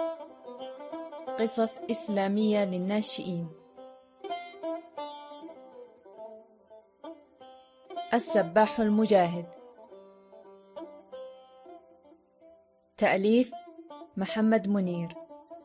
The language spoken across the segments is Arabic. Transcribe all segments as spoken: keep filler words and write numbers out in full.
قصص إسلامية للناشئين. السباح المجاهد. تأليف محمد منير.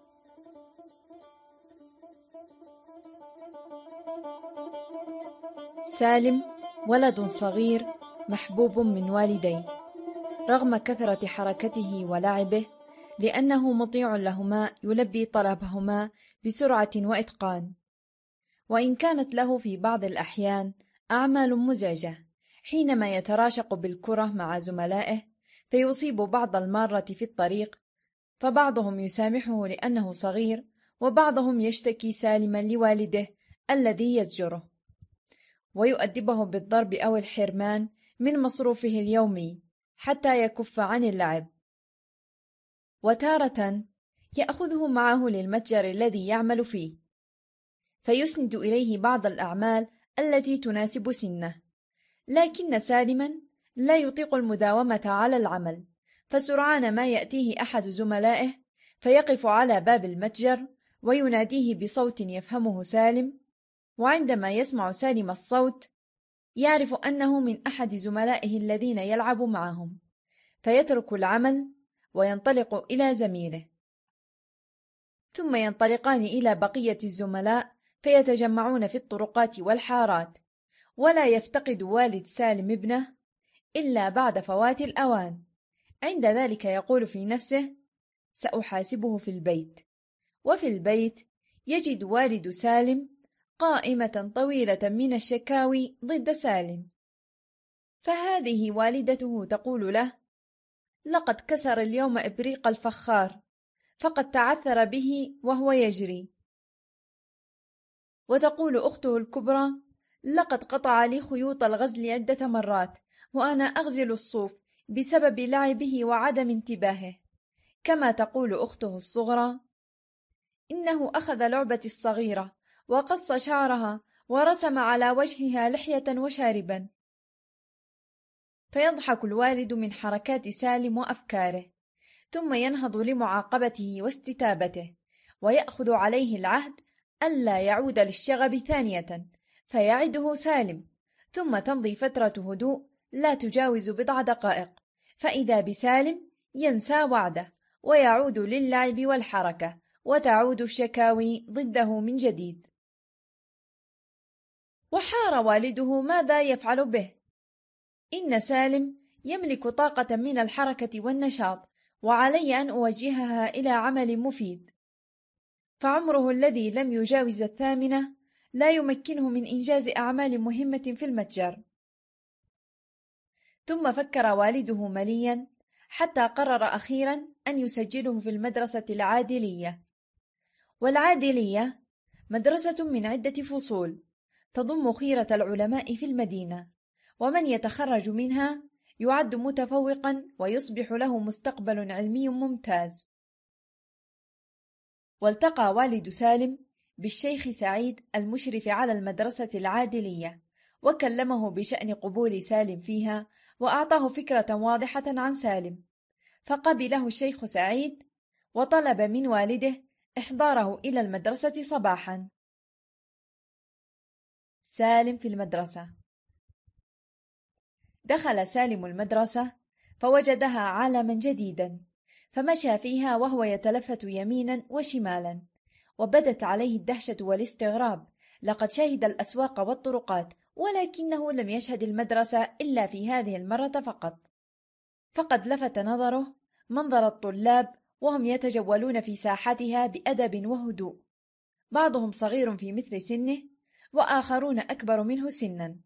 سالم ولد صغير محبوب من والديه، رغم كثرة حركته ولعبه، لأنه مطيع لهما يلبي طلبهما بسرعة وإتقان، وإن كانت له في بعض الأحيان أعمال مزعجة حينما يتراشق بالكرة مع زملائه فيصيب بعض المارة في الطريق، فبعضهم يسامحه لأنه صغير، وبعضهم يشتكي سالما لوالده الذي يزجره ويؤدبه بالضرب أو الحرمان من مصروفه اليومي حتى يكف عن اللعب. وتارة يأخذه معه للمتجر الذي يعمل فيه، فيسند إليه بعض الأعمال التي تناسب سنه، لكن سالما لا يطيق المداومة على العمل، فسرعان ما يأتيه أحد زملائه فيقف على باب المتجر ويناديه بصوت يفهمه سالم، وعندما يسمع سالم الصوت يعرف أنه من أحد زملائه الذين يلعب معهم، فيترك العمل وينطلق إلى زميله، ثم ينطلقان إلى بقية الزملاء فيتجمعون في الطرقات والحارات، ولا يفتقد والد سالم ابنه إلا بعد فوات الأوان. عند ذلك يقول في نفسه: سأحاسبه في البيت. وفي البيت يجد والد سالم قائمة طويلة من الشكاوي ضد سالم، فهذه والدته تقول له: لقد كسر اليوم إبريق الفخار، فقد تعثر به وهو يجري. وتقول أخته الكبرى: لقد قطع لي خيوط الغزل عدة مرات وأنا أغزل الصوف بسبب لعبه وعدم انتباهه. كما تقول أخته الصغرى: إنه أخذ لعبتي الصغيرة وقص شعرها ورسم على وجهها لحية وشاربا. فيضحك الوالد من حركات سالم وأفكاره، ثم ينهض لمعاقبته واستتابته، ويأخذ عليه العهد ألا يعود للشغب ثانية، فيعده سالم، ثم تمضي فترة هدوء لا تجاوز بضع دقائق، فإذا بسالم ينسى وعده ويعود للعب والحركة، وتعود الشكاوي ضده من جديد. وحار والده ماذا يفعل به. إن سالم يملك طاقة من الحركة والنشاط، وعلي أن أوجهها إلى عمل مفيد، فعمره الذي لم يجاوز الثامنة لا يمكنه من إنجاز أعمال مهمة في المتجر. ثم فكر والده مليا حتى قرر أخيرا أن يسجله في المدرسة العادلية. والعادلية مدرسة من عدة فصول تضم خيرة العلماء في المدينة، ومن يتخرج منها يعد متفوقا ويصبح له مستقبل علمي ممتاز. والتقى والد سالم بالشيخ سعيد المشرف على المدرسة العادلية، وكلمه بشأن قبول سالم فيها، وأعطاه فكرة واضحة عن سالم، فقبله الشيخ سعيد وطلب من والده إحضاره إلى المدرسة صباحا. سالم في المدرسة. دخل سالم المدرسة فوجدها عالما جديدا، فمشى فيها وهو يتلفت يمينا وشمالا، وبدت عليه الدهشة والاستغراب. لقد شهد الأسواق والطرقات، ولكنه لم يشهد المدرسة إلا في هذه المرة فقط. فقد لفت نظره منظر الطلاب وهم يتجولون في ساحتها بأدب وهدوء، بعضهم صغير في مثل سنه، وآخرون أكبر منه سنا،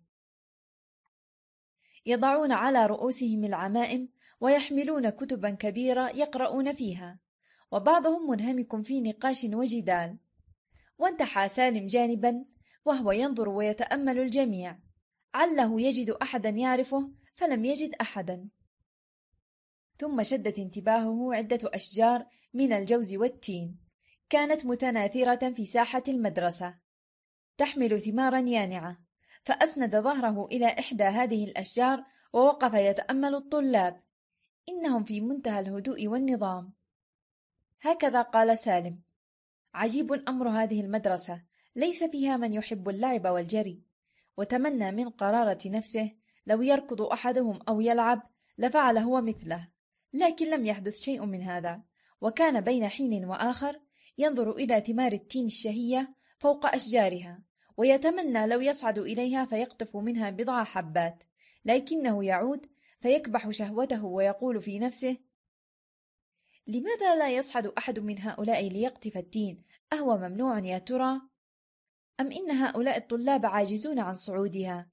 يضعون على رؤوسهم العمائم ويحملون كتبا كبيرة يقرؤون فيها، وبعضهم منهمك في نقاش وجدال. وانتحى سالم جانبا وهو ينظر ويتأمل الجميع، عله يجد أحدا يعرفه، فلم يجد أحدا. ثم شدت انتباهه عدة أشجار من الجوز والتين كانت متناثرة في ساحة المدرسة تحمل ثمارا يانعة، فأسند ظهره إلى إحدى هذه الأشجار ووقف يتأمل الطلاب، إنهم في منتهى الهدوء والنظام. هكذا قال سالم: عجيب أمر هذه المدرسة، ليس فيها من يحب اللعب والجري. وتمنى من قرارة نفسه لو يركض أحدهم أو يلعب لفعل هو مثله، لكن لم يحدث شيء من هذا. وكان بين حين وآخر ينظر إلى ثمار التين الشهية فوق أشجارها، ويتمنى لو يصعد إليها فيقطف منها بضع حبات، لكنه يعود فيكبح شهوته ويقول في نفسه: لماذا لا يصعد أحد من هؤلاء ليقطف التين؟ أهو ممنوع يا ترى؟ أم إن هؤلاء الطلاب عاجزون عن صعودها؟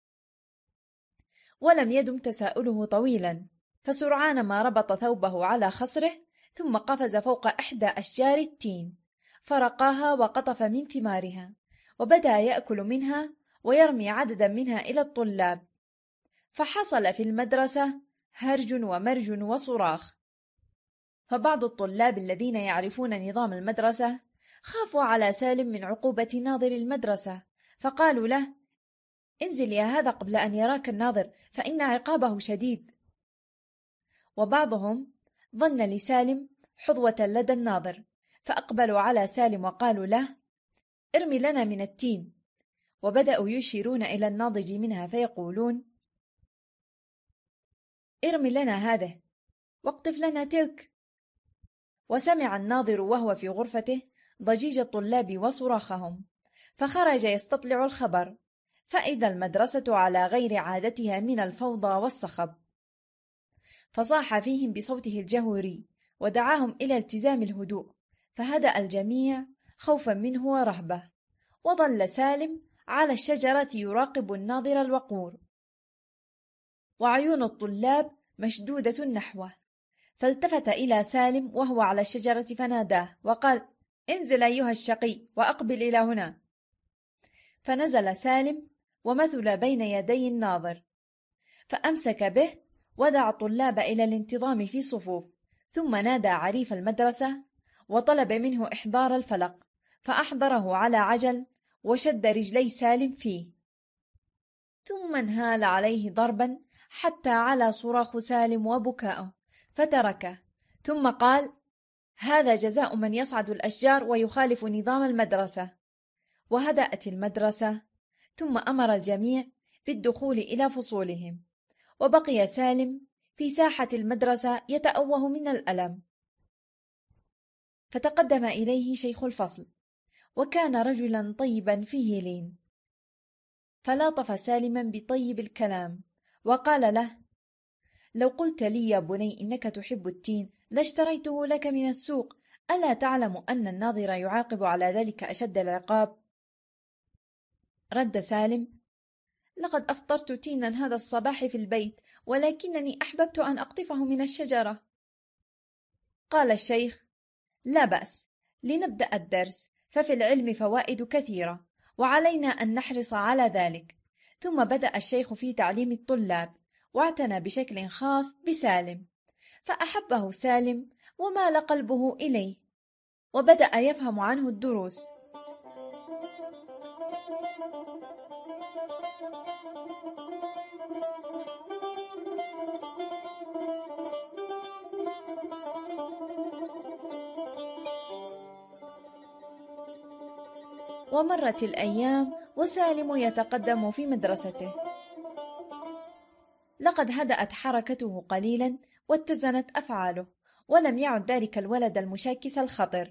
ولم يدم تساؤله طويلا، فسرعان ما ربط ثوبه على خصره، ثم قفز فوق إحدى أشجار التين فرقاها وقطف من ثمارها، وبدأ يأكل منها ويرمي عددا منها إلى الطلاب. فحصل في المدرسة هرج ومرج وصراخ. فبعض الطلاب الذين يعرفون نظام المدرسة خافوا على سالم من عقوبة ناظر المدرسة، فقالوا له: انزل يا هذا قبل أن يراك الناظر، فإن عقابه شديد. وبعضهم ظن لسالم حظوة لدى الناظر، فأقبلوا على سالم وقالوا له: ارمي لنا من التين. وبدأوا يشيرون إلى الناضج منها فيقولون: ارمي لنا هذه، واقطف لنا تلك. وسمع الناظر وهو في غرفته ضجيج الطلاب وصراخهم، فخرج يستطلع الخبر، فإذا المدرسة على غير عادتها من الفوضى والصخب. فصاح فيهم بصوته الجهوري ودعاهم إلى التزام الهدوء، فهدأ الجميع خوفا منه ورهبة. وظل سالم على الشجرة يراقب الناظر الوقور، وعيون الطلاب مشدودة نحوه. فالتفت إلى سالم وهو على الشجرة فناداه وقال: انزل أيها الشقي وأقبل إلى هنا. فنزل سالم ومثل بين يدي الناظر، فأمسك به ودعا الطلاب إلى الانتظام في صفوف، ثم نادى عريف المدرسة وطلب منه إحضار الفلق، فأحضره على عجل وشد رجلي سالم فيه، ثم انهال عليه ضربا حتى على صراخ سالم وبكاؤه فتركه، ثم قال: هذا جزاء من يصعد الأشجار ويخالف نظام المدرسة. وهدأت المدرسة، ثم أمر الجميع بالدخول إلى فصولهم، وبقي سالم في ساحة المدرسة يتأوه من الألم. فتقدم إليه شيخ الفصل، وكان رجلا طيبا فيه لين، فلاطف سالما بطيب الكلام وقال له: لو قلت لي يا بني إنك تحب التين لاشتريته لك من السوق، ألا تعلم أن الناظر يعاقب على ذلك أشد العقاب؟ رد سالم: لقد أفطرت تينا هذا الصباح في البيت، ولكنني أحببت أن أقطفه من الشجرة. قال الشيخ: لا بأس، لنبدأ الدرس، ففي العلم فوائد كثيرة، وعلينا أن نحرص على ذلك. ثم بدأ الشيخ في تعليم الطلاب، واعتنى بشكل خاص بسالم، فأحبه سالم ومال قلبه إليه، وبدأ يفهم عنه الدروس. ومرت الأيام وسالم يتقدم في مدرسته. لقد هدأت حركته قليلا واتزنت أفعاله، ولم يعد ذلك الولد المشاكس الخطر.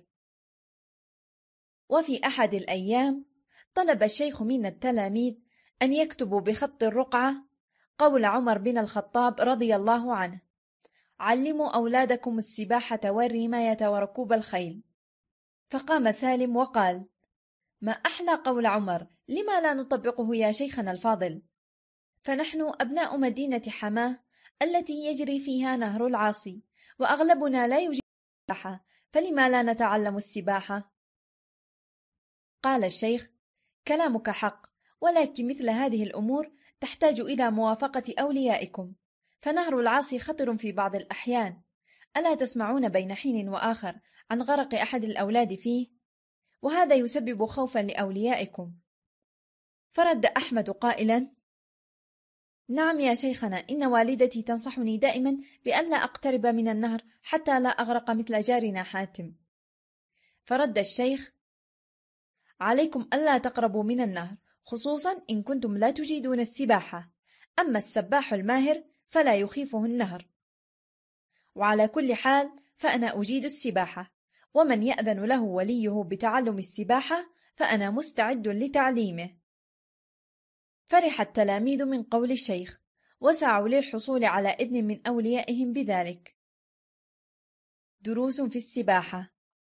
وفي أحد الأيام طلب الشيخ من التلاميذ أن يكتبوا بخط الرقعة قول عمر بن الخطاب رضي الله عنه: علموا أولادكم السباحة والرماية وركوب الخيل. فقام سالم وقال: ما أحلى قول عمر، لما لا نطبقه يا شيخنا الفاضل؟ فنحن أبناء مدينة حماه التي يجري فيها نهر العاصي، وأغلبنا لا يجيد السباحة، فلما لا نتعلم السباحة؟ قال الشيخ: كلامك حق، ولكن مثل هذه الأمور تحتاج إلى موافقة أوليائكم، فنهر العاصي خطر في بعض الأحيان، ألا تسمعون بين حين وآخر عن غرق أحد الأولاد فيه؟ وهذا يسبب خوفا لأوليائكم. فرد أحمد قائلا: نعم يا شيخنا، إن والدتي تنصحني دائما بألا أقترب من النهر حتى لا أغرق مثل جارنا حاتم. فرد الشيخ: عليكم ألا تقربوا من النهر، خصوصا إن كنتم لا تجيدون السباحة، أما السباح الماهر فلا يخيفه النهر. وعلى كل حال فأنا أجيد السباحة، ومن يأذن له وليه بتعلم السباحة فأنا مستعد لتعليمه. فرح التلاميذ من قول الشيخ، وسعوا للحصول على إذن من أوليائهم بذلك. دروس في السباحة.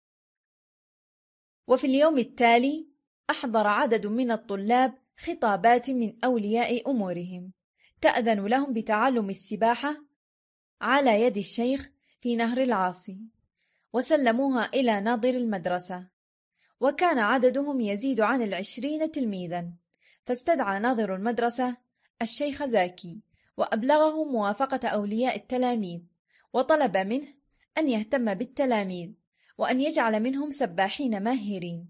وفي اليوم التالي أحضر عدد من الطلاب خطابات من أولياء أمورهم تأذن لهم بتعلم السباحة على يد الشيخ في نهر العاصي، وسلموها إلى ناظر المدرسة، وكان عددهم يزيد عن العشرين تلميذا. فاستدعى ناظر المدرسة الشيخ زاكي وأبلغه موافقة أولياء التلاميذ، وطلب منه أن يهتم بالتلاميذ وأن يجعل منهم سباحين ماهرين.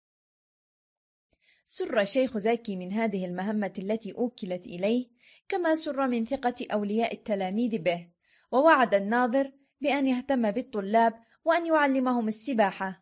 سر الشيخ زاكي من هذه المهمة التي أوكلت إليه، كما سر من ثقة أولياء التلاميذ به، ووعد الناظر بأن يهتم بالطلاب وأن يعلمهم السباحة.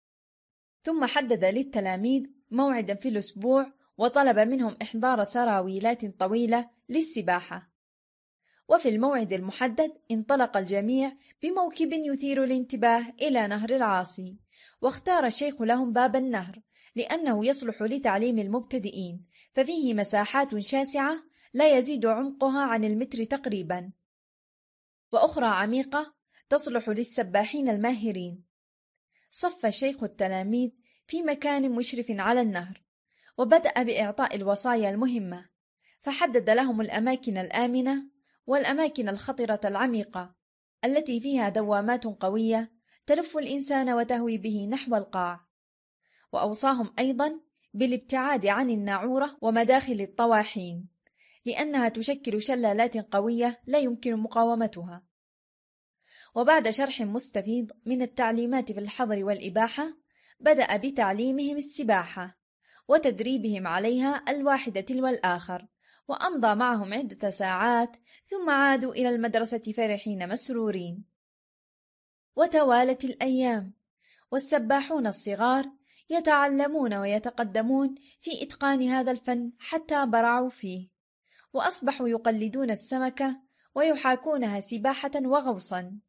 ثم حدد للتلاميذ موعدا في الأسبوع، وطلب منهم إحضار سراويلات طويلة للسباحة. وفي الموعد المحدد انطلق الجميع بموكب يثير الانتباه إلى نهر العاصي، واختار الشيخ لهم باب النهر لأنه يصلح لتعليم المبتدئين، ففيه مساحات شاسعة لا يزيد عمقها عن المتر تقريبا، وأخرى عميقة تصلح للسباحين الماهرين. صف الشيخ التلاميذ في مكان مشرف على النهر، وبدأ بإعطاء الوصايا المهمة، فحدد لهم الأماكن الآمنة والأماكن الخطرة العميقة التي فيها دوامات قوية تلف الإنسان وتهوي به نحو القاع. وأوصاهم أيضا بالابتعاد عن الناعورة ومداخل الطواحين، لأنها تشكل شلالات قوية لا يمكن مقاومتها. وبعد شرح مستفيض من التعليمات في الحظر والإباحة، بدأ بتعليمهم السباحة وتدريبهم عليها الواحدة تلو الآخر، وأمضى معهم عدة ساعات، ثم عادوا إلى المدرسة فرحين مسرورين. وتوالت الأيام، والسباحون الصغار يتعلمون ويتقدمون في إتقان هذا الفن حتى برعوا فيه، وأصبحوا يقلدون السمكة ويحاكونها سباحة وغوصا،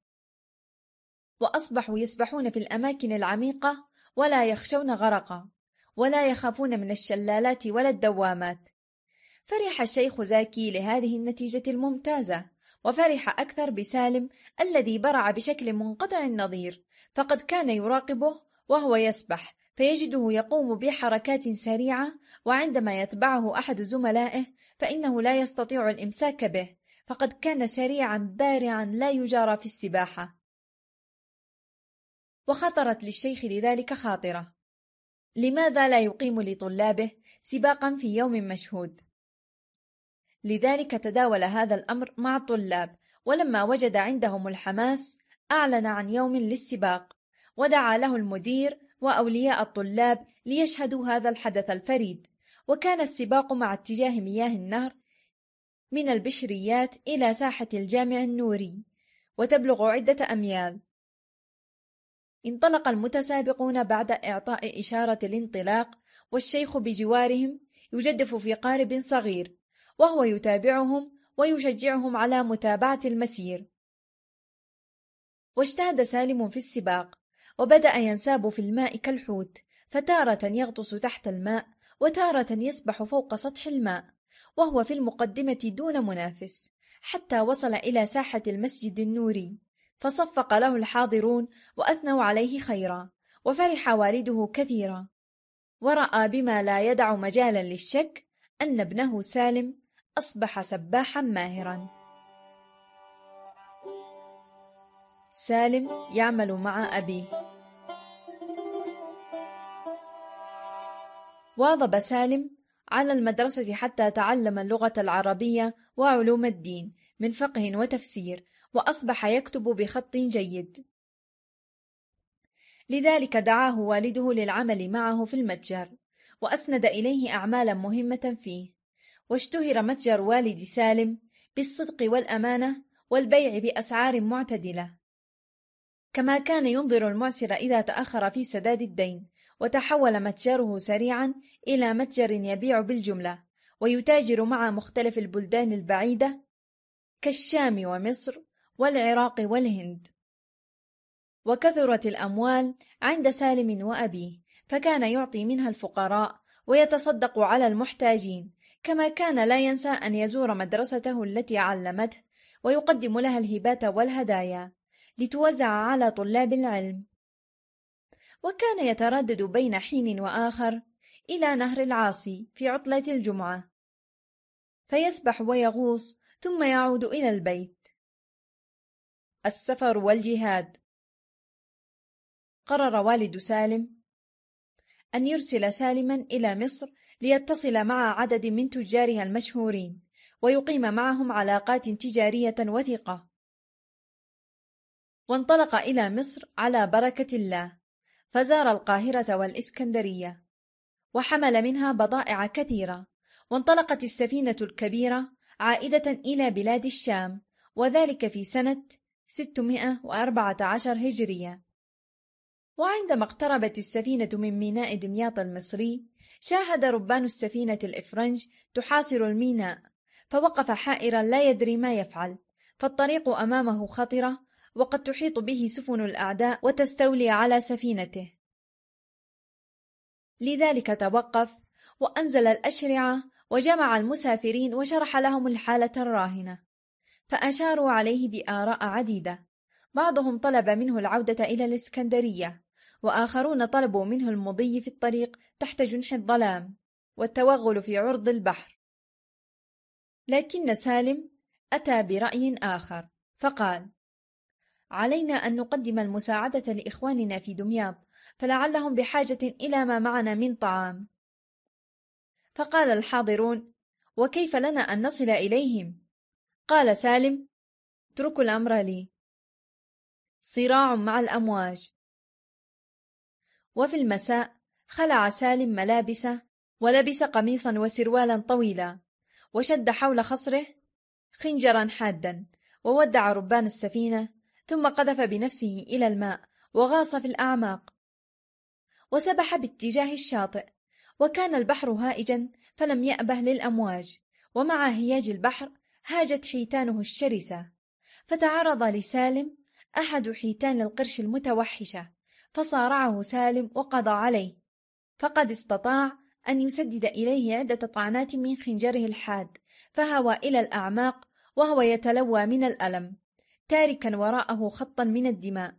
وأصبحوا يسبحون في الأماكن العميقة ولا يخشون غرقا، ولا يخافون من الشلالات ولا الدوامات. فرح الشيخ زاكي لهذه النتيجة الممتازة، وفرح أكثر بسالم الذي برع بشكل منقطع النظير، فقد كان يراقبه وهو يسبح فيجده يقوم بحركات سريعة، وعندما يتبعه أحد زملائه فإنه لا يستطيع الإمساك به، فقد كان سريعا بارعا لا يجارى في السباحة. وخطرت للشيخ لذلك خاطرة: لماذا لا يقيم لطلابه سباقا في يوم مشهود؟ لذلك تداول هذا الأمر مع الطلاب، ولما وجد عندهم الحماس أعلن عن يوم للسباق، ودعا له المدير وأولياء الطلاب ليشهدوا هذا الحدث الفريد. وكان السباق مع اتجاه مياه النهر من البشريات إلى ساحة الجامع النوري، وتبلغ عدة أميال. انطلق المتسابقون بعد إعطاء إشارة الانطلاق، والشيخ بجوارهم يجدف في قارب صغير، وهو يتابعهم ويشجعهم على متابعة المسير. واجتهد سالم في السباق، وبدأ ينساب في الماء كالحوت، فتارة يغطس تحت الماء وتارة يسبح فوق سطح الماء، وهو في المقدمة دون منافس، حتى وصل إلى ساحة المسجد النوري، فصفق له الحاضرون وأثنوا عليه خيرا، وفرح والده كثيرا، ورأى بما لا يدع مجالا للشك أن ابنه سالم أصبح سباحا ماهرا. سالم يعمل مع أبيه. واظب سالم على المدرسة حتى تعلم اللغة العربية وعلوم الدين من فقه وتفسير، وأصبح يكتب بخط جيد. لذلك دعاه والده للعمل معه في المتجر، وأسند إليه أعمالا مهمة فيه، واشتهر متجر والد سالم بالصدق والأمانة والبيع بأسعار معتدلة، كما كان ينظر المعسر إذا تأخر في سداد الدين، وتحول متجره سريعا إلى متجر يبيع بالجملة ويتاجر مع مختلف البلدان البعيدة كالشام ومصر والعراق والهند. وكثرت الأموال عند سالم وأبيه، فكان يعطي منها الفقراء ويتصدق على المحتاجين، كما كان لا ينسى أن يزور مدرسته التي علمته ويقدم لها الهبات والهدايا لتوزع على طلاب العلم. وكان يتردد بين حين وآخر إلى نهر العاصي في عطلة الجمعة، فيسبح ويغوص ثم يعود إلى البيت. السفر والجهاد. قرر والد سالم أن يرسل سالما إلى مصر ليتصل مع عدد من تجارها المشهورين ويقيم معهم علاقات تجارية وثيقة. وانطلق إلى مصر على بركة الله، فزار القاهرة والإسكندرية وحمل منها بضائع كثيرة. وانطلقت السفينة الكبيرة عائدة إلى بلاد الشام، وذلك في سنة ستمائة وأربعة عشر هجرية. وعندما اقتربت السفينة من ميناء دمياط المصري، شاهد ربان السفينة الإفرنج تحاصر الميناء، فوقف حائرا لا يدري ما يفعل، فالطريق أمامه خطرة وقد تحيط به سفن الأعداء وتستولي على سفينته، لذلك توقف وأنزل الأشرعة وجمع المسافرين وشرح لهم الحالة الراهنة، فأشاروا عليه بآراء عديدة. بعضهم طلب منه العودة إلى الإسكندرية، وآخرون طلبوا منه المضي في الطريق تحت جنح الظلام والتوغل في عرض البحر. لكن سالم أتى برأي آخر، فقال: علينا أن نقدم المساعدة لإخواننا في دمياط، فلعلهم بحاجة إلى ما معنا من طعام. فقال الحاضرون: وكيف لنا أن نصل إليهم؟ قال سالم: اتركوا الأمر لي. صراع مع الأمواج. وفي المساء خلع سالم ملابسه ولبس قميصا وسروالا طويلا، وشد حول خصره خنجرا حادا، وودع ربان السفينة، ثم قذف بنفسه إلى الماء وغاص في الأعماق وسبح باتجاه الشاطئ. وكان البحر هائجا فلم يأبه للأمواج، ومع هياج البحر هاجت حيتانه الشرسة، فتعرض لسالم أحد حيتان القرش المتوحشة، فصارعه سالم وقضى عليه، فقد استطاع أن يسدد إليه عدة طعنات من خنجره الحاد، فهوى إلى الأعماق وهو يتلوى من الألم، تاركا وراءه خطا من الدماء.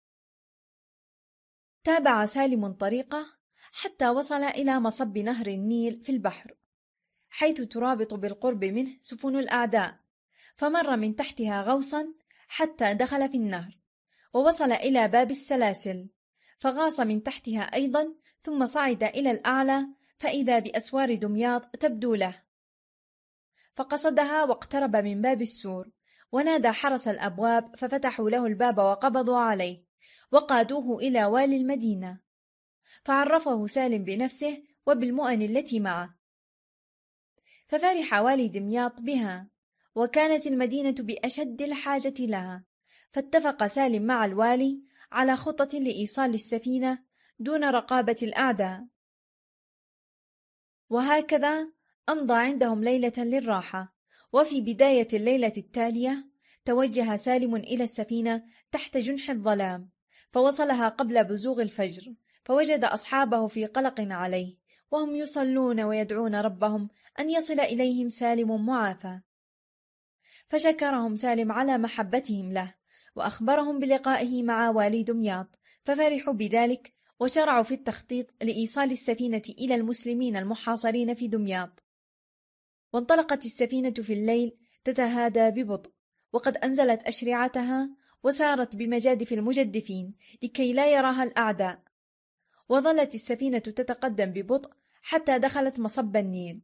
تابع سالم طريقه حتى وصل إلى مصب نهر النيل في البحر، حيث ترابط بالقرب منه سفن الأعداء، فمر من تحتها غوصا حتى دخل في النهر، ووصل إلى باب السلاسل، فغاص من تحتها أيضا، ثم صعد إلى الأعلى فإذا بأسوار دمياط تبدو له، فقصدها واقترب من باب السور، ونادى حرس الأبواب ففتحوا له الباب وقبضوا عليه وقادوه إلى والي المدينة، فعرفه سالم بنفسه وبالمؤن التي معه، ففرح والي دمياط بها، وكانت المدينة بأشد الحاجة لها، فاتفق سالم مع الوالي على خطة لإيصال السفينة دون رقابة الأعداء. وهكذا أمضى عندهم ليلة للراحة. وفي بداية الليلة التالية توجه سالم إلى السفينة تحت جنح الظلام، فوصلها قبل بزوغ الفجر، فوجد أصحابه في قلق عليه، وهم يصلون ويدعون ربهم أن يصل إليهم سالم معافى، فشكرهم سالم على محبتهم له، وأخبرهم بلقائه مع والي دمياط، ففرحوا بذلك وشرعوا في التخطيط لإيصال السفينة إلى المسلمين المحاصرين في دمياط. وانطلقت السفينة في الليل تتهادى ببطء، وقد أنزلت أشرعتها وسارت بمجادف المجدفين لكي لا يراها الأعداء، وظلت السفينة تتقدم ببطء حتى دخلت مصب النيل،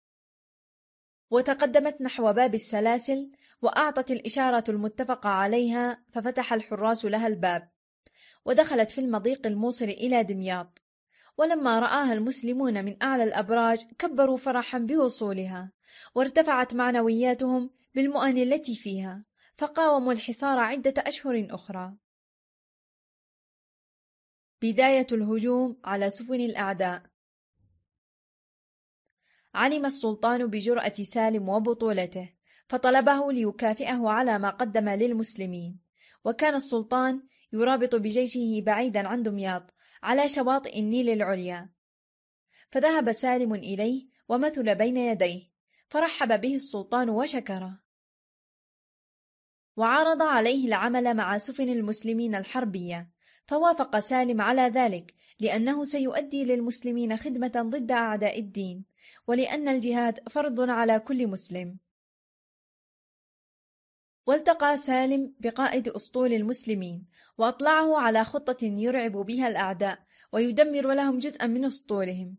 وتقدمت نحو باب السلاسل، وأعطت الإشارة المتفقة عليها، ففتح الحراس لها الباب، ودخلت في المضيق الموصل إلى دمياط. ولما رآها المسلمون من أعلى الأبراج كبروا فرحا بوصولها، وارتفعت معنوياتهم بالمؤن التي فيها، فقاوموا الحصار عدة أشهر أخرى. بداية الهجوم على سفن الأعداء. علم السلطان بجرأة سالم وبطولته، فطلبه ليكافئه على ما قدم للمسلمين. وكان السلطان يرابط بجيشه بعيدا عن دمياط على شواطئ النيل العليا، فذهب سالم إليه ومثل بين يديه، فرحب به السلطان وشكره، وعرض عليه العمل مع سفن المسلمين الحربية، فوافق سالم على ذلك لأنه سيؤدي للمسلمين خدمة ضد أعداء الدين، ولأن الجهاد فرض على كل مسلم. والتقى سالم بقائد أسطول المسلمين، وأطلعه على خطة يرعب بها الأعداء ويدمر لهم جزءا من أسطولهم.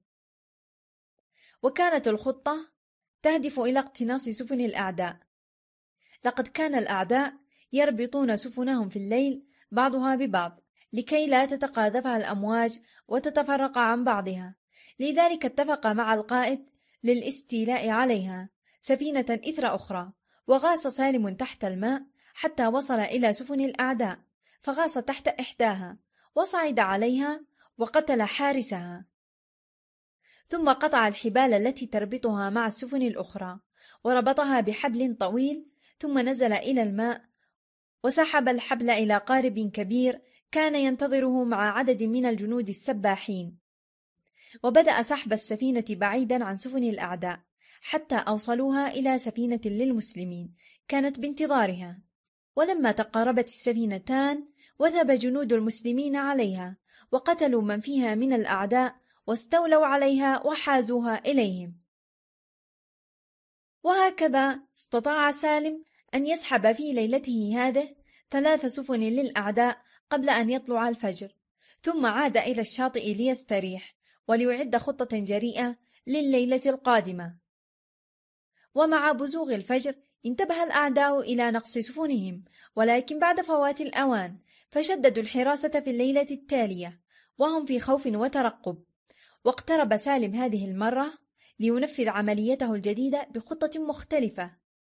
وكانت الخطة تهدف إلى اقتناص سفن الأعداء. لقد كان الأعداء يربطون سفنهم في الليل بعضها ببعض لكي لا تتقاذفها الأمواج وتتفرق عن بعضها، لذلك اتفق مع القائد للاستيلاء عليها سفينة إثر أخرى. وغاص سالم تحت الماء حتى وصل إلى سفن الأعداء، فغاص تحت إحداها وصعد عليها وقتل حارسها، ثم قطع الحبال التي تربطها مع السفن الأخرى وربطها بحبل طويل، ثم نزل إلى الماء وسحب الحبل إلى قارب كبير كان ينتظره مع عدد من الجنود السباحين، وبدأ سحب السفينة بعيدا عن سفن الأعداء حتى أوصلوها إلى سفينة للمسلمين كانت بانتظارها. ولما تقاربت السفينتان وثب جنود المسلمين عليها وقتلوا من فيها من الأعداء واستولوا عليها وحازوها إليهم. وهكذا استطاع سالم أن يسحب في ليلته هذه ثلاث سفن للأعداء قبل أن يطلع الفجر، ثم عاد إلى الشاطئ ليستريح وليعد خطة جريئة لليلة القادمة. ومع بزوغ الفجر انتبه الأعداء إلى نقص سفنهم، ولكن بعد فوات الأوان فشددوا الحراسة في الليلة التالية وهم في خوف وترقب. واقترب سالم هذه المرة لينفذ عمليته الجديدة بخطة مختلفة.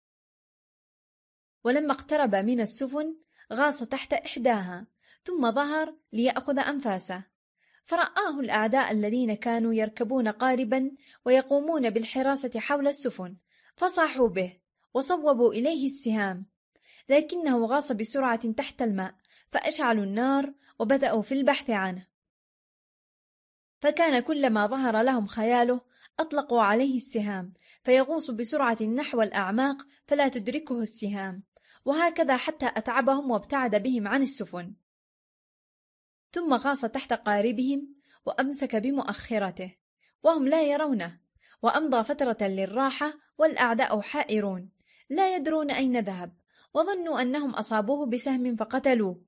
ولما اقترب من السفن غاص تحت إحداها ثم ظهر ليأخذ أنفاسه، فرآه الأعداء الذين كانوا يركبون قاربا ويقومون بالحراسة حول السفن، فصاحوا به وصوبوا إليه السهام، لكنه غاص بسرعة تحت الماء فأشعلوا النار وبدأوا في البحث عنه. فكان كلما ظهر لهم خياله أطلقوا عليه السهام فيغوص بسرعة نحو الأعماق فلا تدركه السهام، وهكذا حتى أتعبهم وابتعد بهم عن السفن. ثم غاص تحت قاربهم وأمسك بمؤخرته وهم لا يرونه، وأمضى فترة للراحة والأعداء حائرون لا يدرون أين ذهب، وظنوا أنهم أصابوه بسهم فقتلوه.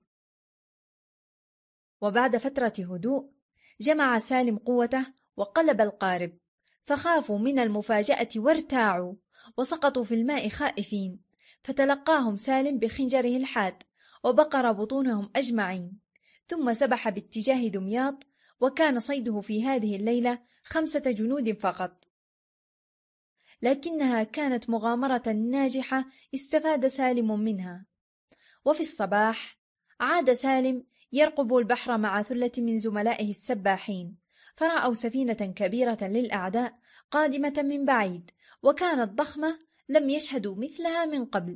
وبعد فترة هدوء جمع سالم قوته وقلب القارب، فخافوا من المفاجأة وارتاعوا وسقطوا في الماء خائفين، فتلقاهم سالم بخنجره الحاد وبقر بطونهم أجمعين، ثم سبح باتجاه دمياط. وكان صيده في هذه الليلة خمسة جنود فقط، لكنها كانت مغامرة ناجحة استفاد سالم منها. وفي الصباح عاد سالم يرقب البحر مع ثلة من زملائه السباحين، فرأوا سفينة كبيرة للأعداء قادمة من بعيد، وكانت ضخمة لم يشهدوا مثلها من قبل،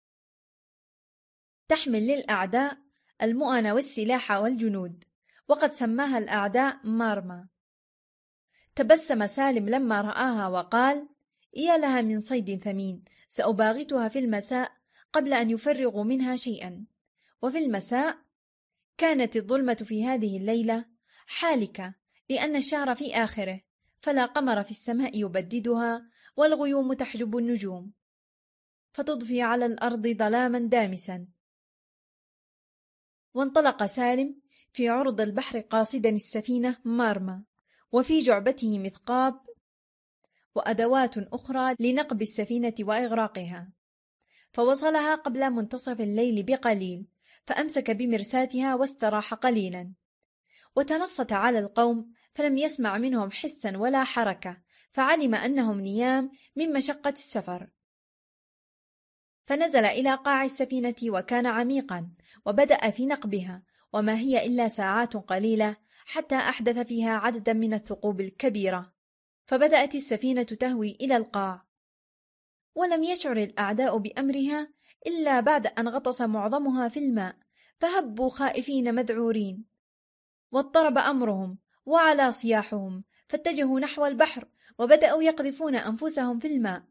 تحمل للأعداء المؤن والسلاح والجنود، وقد سماها الأعداء مارما. تبسم سالم لما رآها وقال: يا لها من صيد ثمين، سأباغتها في المساء قبل أن يفرغوا منها شيئا. وفي المساء كانت الظلمة في هذه الليلة حالكة لأن الشهر في آخره، فلا قمر في السماء يبددها والغيوم تحجب النجوم، فتضفي على الأرض ظلاما دامسا. وانطلق سالم في عرض البحر قاصدا السفينة مارما، وفي جعبته مثقاب وأدوات أخرى لنقب السفينة وإغراقها، فوصلها قبل منتصف الليل بقليل، فأمسك بمرساتها واستراح قليلا، وتنصت على القوم فلم يسمع منهم حسا ولا حركة، فعلم أنهم نيام من مشقة السفر، فنزل إلى قاع السفينة وكان عميقا، وبدأ في نقبها، وما هي إلا ساعات قليلة حتى أحدث فيها عددا من الثقوب الكبيرة، فبدأت السفينة تهوي إلى القاع، ولم يشعر الأعداء بأمرها إلا بعد أن غطس معظمها في الماء، فهبوا خائفين مذعورين، واضطرب أمرهم وعلى صياحهم، فاتجهوا نحو البحر وبدأوا يقذفون أنفسهم في الماء.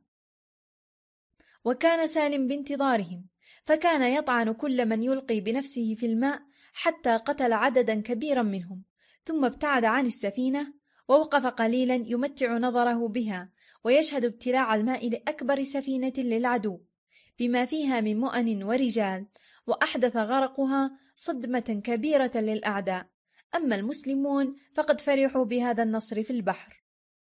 وكان سالم بانتظارهم، فكان يطعن كل من يلقي بنفسه في الماء حتى قتل عددا كبيرا منهم، ثم ابتعد عن السفينة ووقف قليلا يمتع نظره بها ويشهد ابتلاع الماء لأكبر سفينة للعدو بما فيها من مؤن ورجال، وأحدث غرقها صدمة كبيرة للأعداء. أما المسلمون فقد فرحوا بهذا النصر في البحر.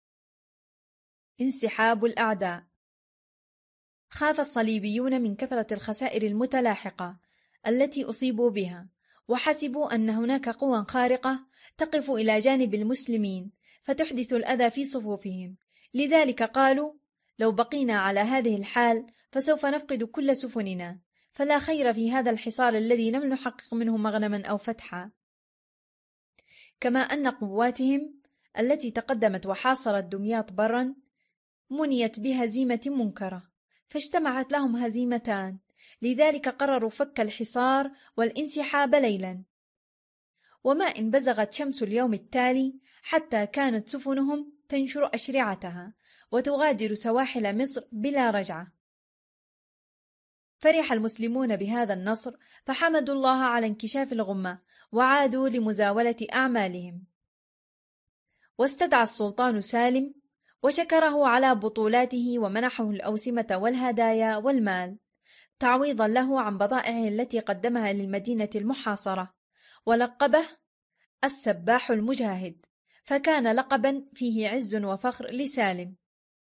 انسحاب الأعداء. خاف الصليبيون من كثرة الخسائر المتلاحقة التي أصيبوا بها، وحسبوا أن هناك قوى خارقة تقف إلى جانب المسلمين فتحدث الأذى في صفوفهم، لذلك قالوا: لو بقينا على هذه الحال فسوف نفقد كل سفننا، فلا خير في هذا الحصار الذي لم نحقق منه مغنما أو فتحا. كما أن قواتهم التي تقدمت وحاصرت دمياط برا منيت بهزيمة منكرة، فاجتمعت لهم هزيمتان، لذلك قرروا فك الحصار والانسحاب ليلا. وما إن بزغت شمس اليوم التالي حتى كانت سفنهم تنشر أشرعتها وتغادر سواحل مصر بلا رجعة. فرح المسلمون بهذا النصر، فحمدوا الله على انكشاف الغمة وعادوا لمزاولة أعمالهم. واستدعى السلطان سالم وشكره على بطولاته ومنحه الأوسمة والهدايا والمال تعويضا له عن بضائعه التي قدمها للمدينة المحاصرة، ولقبه السباح المجاهد، فكان لقبا فيه عز وفخر لسالم.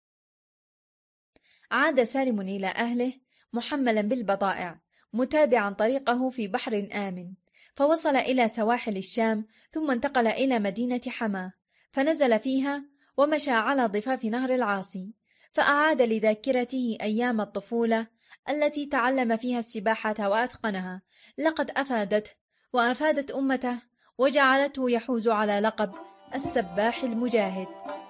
عاد سالم إلى أهله محملا بالبضائع متابعا طريقه في بحر آمن، فوصل إلى سواحل الشام، ثم انتقل إلى مدينة حماة فنزل فيها ومشى على ضفاف نهر العاصي، فأعاد لذاكرته أيام الطفولة التي تعلم فيها السباحة وأتقنها، لقد أفادته وأفادت أمته وجعلته يحوز على لقب السباح المجاهد.